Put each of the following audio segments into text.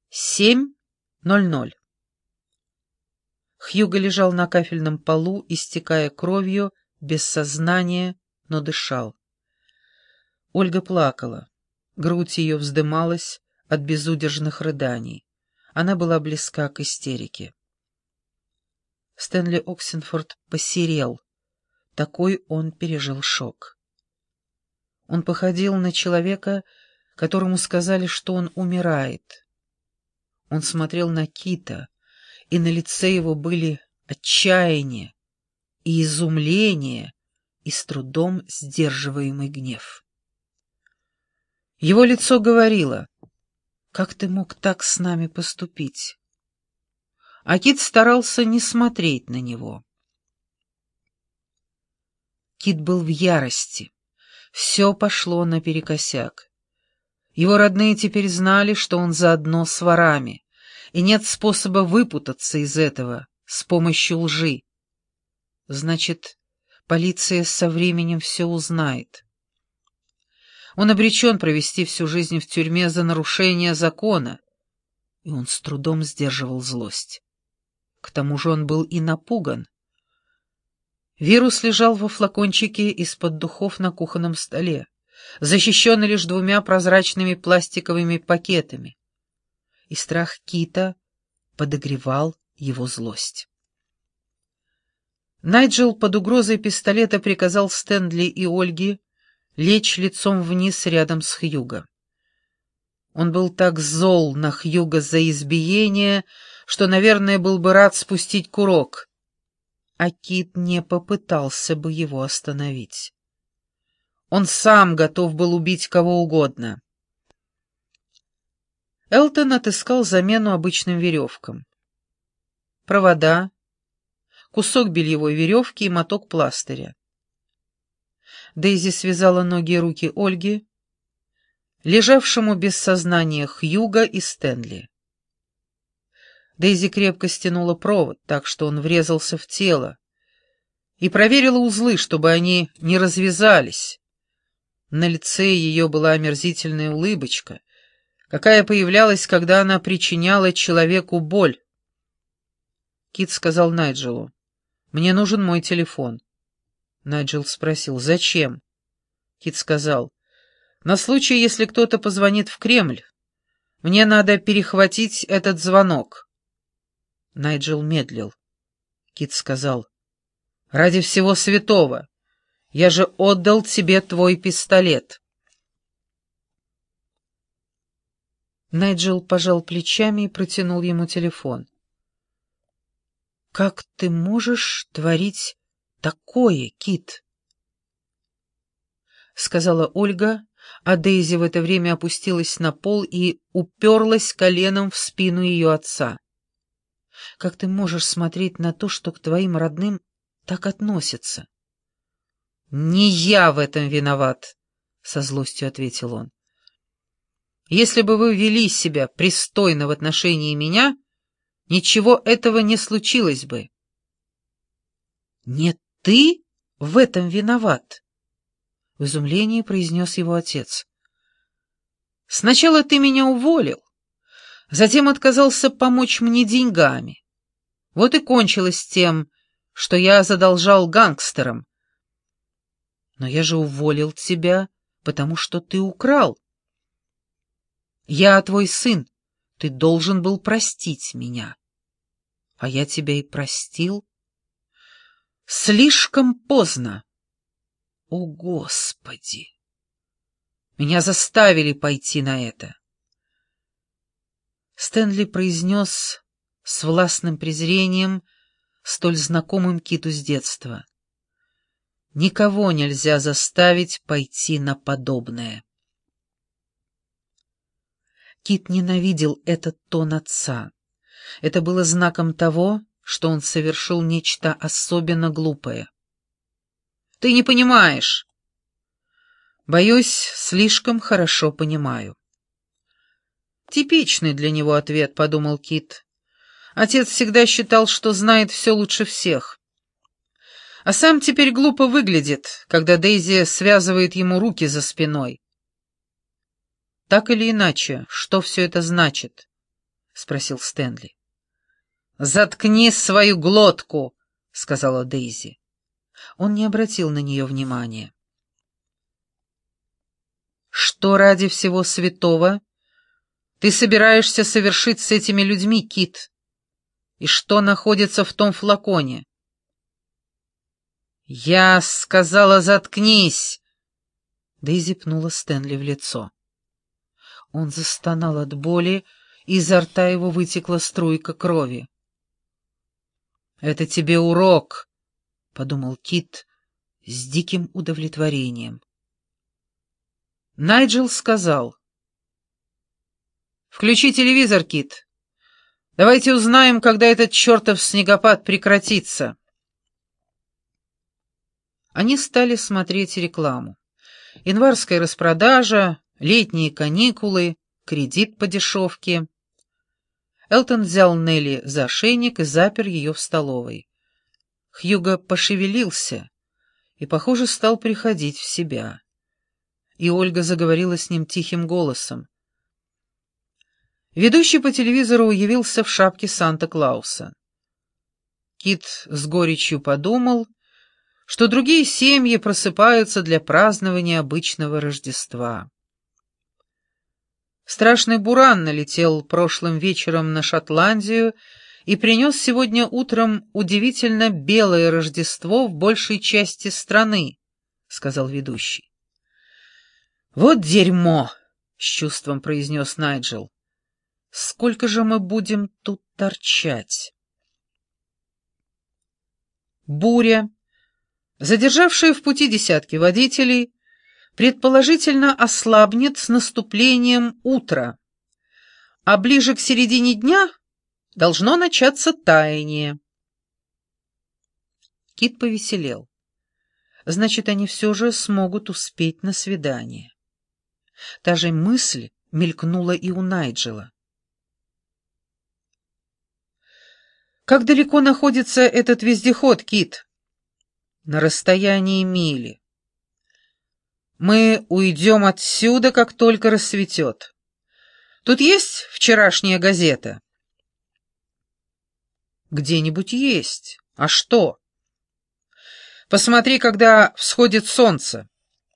7:00. Хьюго лежал на кафельном полу, истекая кровью, без сознания, но дышал. Ольга плакала. Грудь ее вздымалась от безудержных рыданий. Она была близка к истерике. Стэнли Оксенфорд посерел. Такой он пережил шок. Он походил на человека, которому сказали, что он умирает. Он смотрел на Кита, и на лице его были отчаяние и изумление, и с трудом сдерживаемый гнев. Его лицо говорило: «Как ты мог так с нами поступить?» А Кит старался не смотреть на него. Кит был в ярости. Все пошло наперекосяк. Его родные теперь знали, что он заодно с ворами, и нет способа выпутаться из этого с помощью лжи. Значит, полиция со временем все узнает. Он обречен провести всю жизнь в тюрьме за нарушение закона, и он с трудом сдерживал злость. К тому же он был и напуган. Вирус лежал во флакончике из-под духов на кухонном столе, защищенный лишь 2 прозрачными пластиковыми пакетами. И страх Кита подогревал его злость. Найджел под угрозой пистолета приказал Стэнли и Ольге лечь лицом вниз рядом с Хьюго. Он был так зол на Хьюго за избиение, что, наверное, был бы рад спустить курок, а Кит не попытался бы его остановить. Он сам готов был убить кого угодно. Элтон отыскал замену обычным веревкам. Провода, кусок бельевой веревки и моток пластыря. Дейзи связала ноги и руки Ольги, лежавшему без сознания Хьюго и Стэнли. Дейзи крепко стянула провод, так что он врезался в тело, и проверила узлы, чтобы они не развязались. На лице ее была омерзительная улыбочка, какая появлялась, когда она причиняла человеку боль. Кит сказал Найджелу: «Мне нужен мой телефон». Найджел спросил: «Зачем?» Кит сказал: «На случай, если кто-то позвонит в Кремль. Мне надо перехватить этот звонок». Найджел медлил. Кит сказал: «Ради всего святого! Я же отдал тебе твой пистолет». Найджел пожал плечами и протянул ему телефон. «Как ты можешь творить такое, Кит?» — сказала Ольга, а Дейзи в это время опустилась на пол и уперлась коленом в спину ее отца. «Как ты можешь смотреть на то, что к твоим родным так относятся?» «Не я в этом виноват», — со злостью ответил он. «Если бы вы вели себя пристойно в отношении меня, ничего этого не случилось бы». «Не ты в этом виноват», — в изумлении произнес его отец. «Сначала ты меня уволил, затем отказался помочь мне деньгами. Вот и кончилось тем, что я задолжал гангстерам. Но я же уволил тебя, потому что ты украл. Я твой сын, ты должен был простить меня. А я тебя и простил. Слишком поздно. О, Господи! Меня заставили пойти на это». Стэнли произнес с властным презрением, столь знакомым Киту с детства: «Никого нельзя заставить пойти на подобное». Кит ненавидел этот тон отца. Это было знаком того, что он совершил нечто особенно глупое. «Ты не понимаешь». «Боюсь, слишком хорошо понимаю». «Типичный для него ответ», — подумал Кит. Отец всегда считал, что знает все лучше всех. А сам теперь глупо выглядит, когда Дейзи связывает ему руки за спиной. Так или иначе, что все это значит? спросил Стэнли. «Заткни свою глотку!» — сказала Дейзи. Он не обратил на нее внимания. «Что ради всего святого ты собираешься совершить с этими людьми, Кит? И что находится в том флаконе?» «Я сказала, заткнись!» Дейзи пнула Стэнли в лицо. Он застонал от боли, и изо рта его вытекла струйка крови. «Это тебе урок», — подумал Кит с диким удовлетворением. Найджел сказал: «Включи телевизор, Кит. Давайте узнаем, когда этот чертов снегопад прекратится». Они стали смотреть рекламу. Январская распродажа, летние каникулы, кредит по дешевке. Элтон взял Нелли за ошейник и запер ее в столовой. Хьюго пошевелился и, похоже, стал приходить в себя. И Ольга заговорила с ним тихим голосом. Ведущий по телевизору явился в шапке Санта-Клауса. Кит с горечью подумал, что другие семьи просыпаются для празднования обычного Рождества. Страшный буран налетел прошлым вечером на Шотландию и принес сегодня утром удивительно белое Рождество в большей части страны, — сказал ведущий. «Вот дерьмо!» — с чувством произнес Найджел. «Сколько же мы будем тут торчать?» Буря, задержавшая в пути десятки водителей, предположительно ослабнет с наступлением утра, а ближе к середине дня должно начаться таяние. Кит повеселел. Значит, они все же смогут успеть на свидание. Та же мысль мелькнула и у Найджела. «Как далеко находится этот вездеход, Кит?» «На расстоянии мили. Мы уйдем отсюда, как только рассветет. Тут есть вчерашняя газета?» «Где-нибудь есть. А что?» «Посмотри, когда всходит солнце».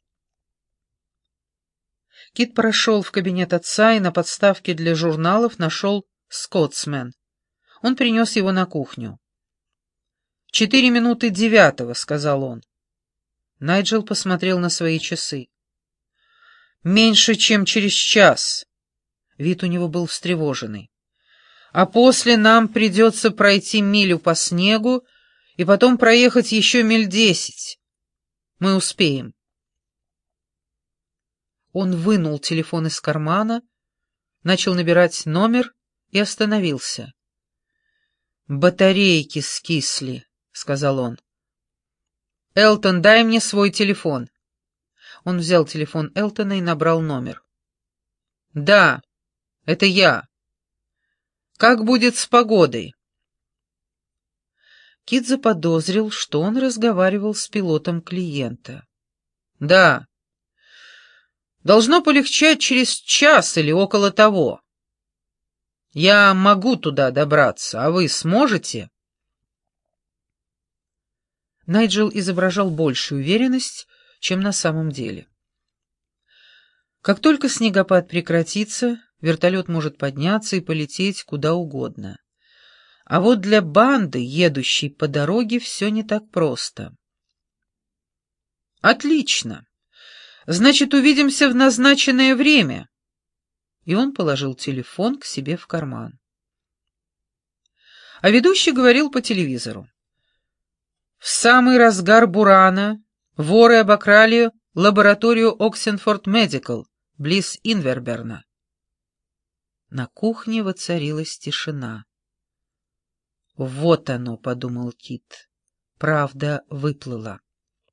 Кит прошел в кабинет отца и на подставке для журналов нашел «Скотсмен». Он принес его на кухню. 9:04, — сказал он. Найджел посмотрел на свои часы. «Меньше, чем через час». Вид у него был встревоженный. «А после нам придется пройти милю по снегу и потом проехать еще миль 10. Мы успеем». Он вынул телефон из кармана, начал набирать номер и остановился. «Батарейки скисли», — сказал он. «Элтон, дай мне свой телефон». Он взял телефон Элтона и набрал номер. «Да, это я. Как будет с погодой?» Кит заподозрил, что он разговаривал с пилотом клиента. «Да. Должно полегчать через час или около того. Я могу туда добраться, а вы сможете?» Найджел изображал большую уверенность, чем на самом деле. Как только снегопад прекратится, вертолет может подняться и полететь куда угодно. А вот для банды, едущей по дороге, все не так просто. «Отлично. Значит, увидимся в назначенное время». И он положил телефон к себе в карман. А ведущий говорил по телевизору. В самый разгар бурана воры обокрали лабораторию Оксенфорд Медикал близ Инверберна. На кухне воцарилась тишина. «Вот оно», — подумал Кит, — «правда выплыла».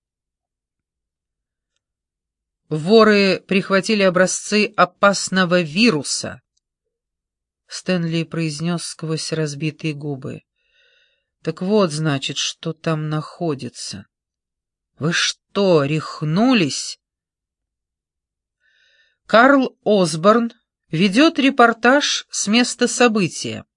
Воры прихватили образцы опасного вируса. Стэнли произнес сквозь разбитые губы. Так вот, значит, что там находится. Вы что, рехнулись? Карл Осборн Ведет репортаж с места события.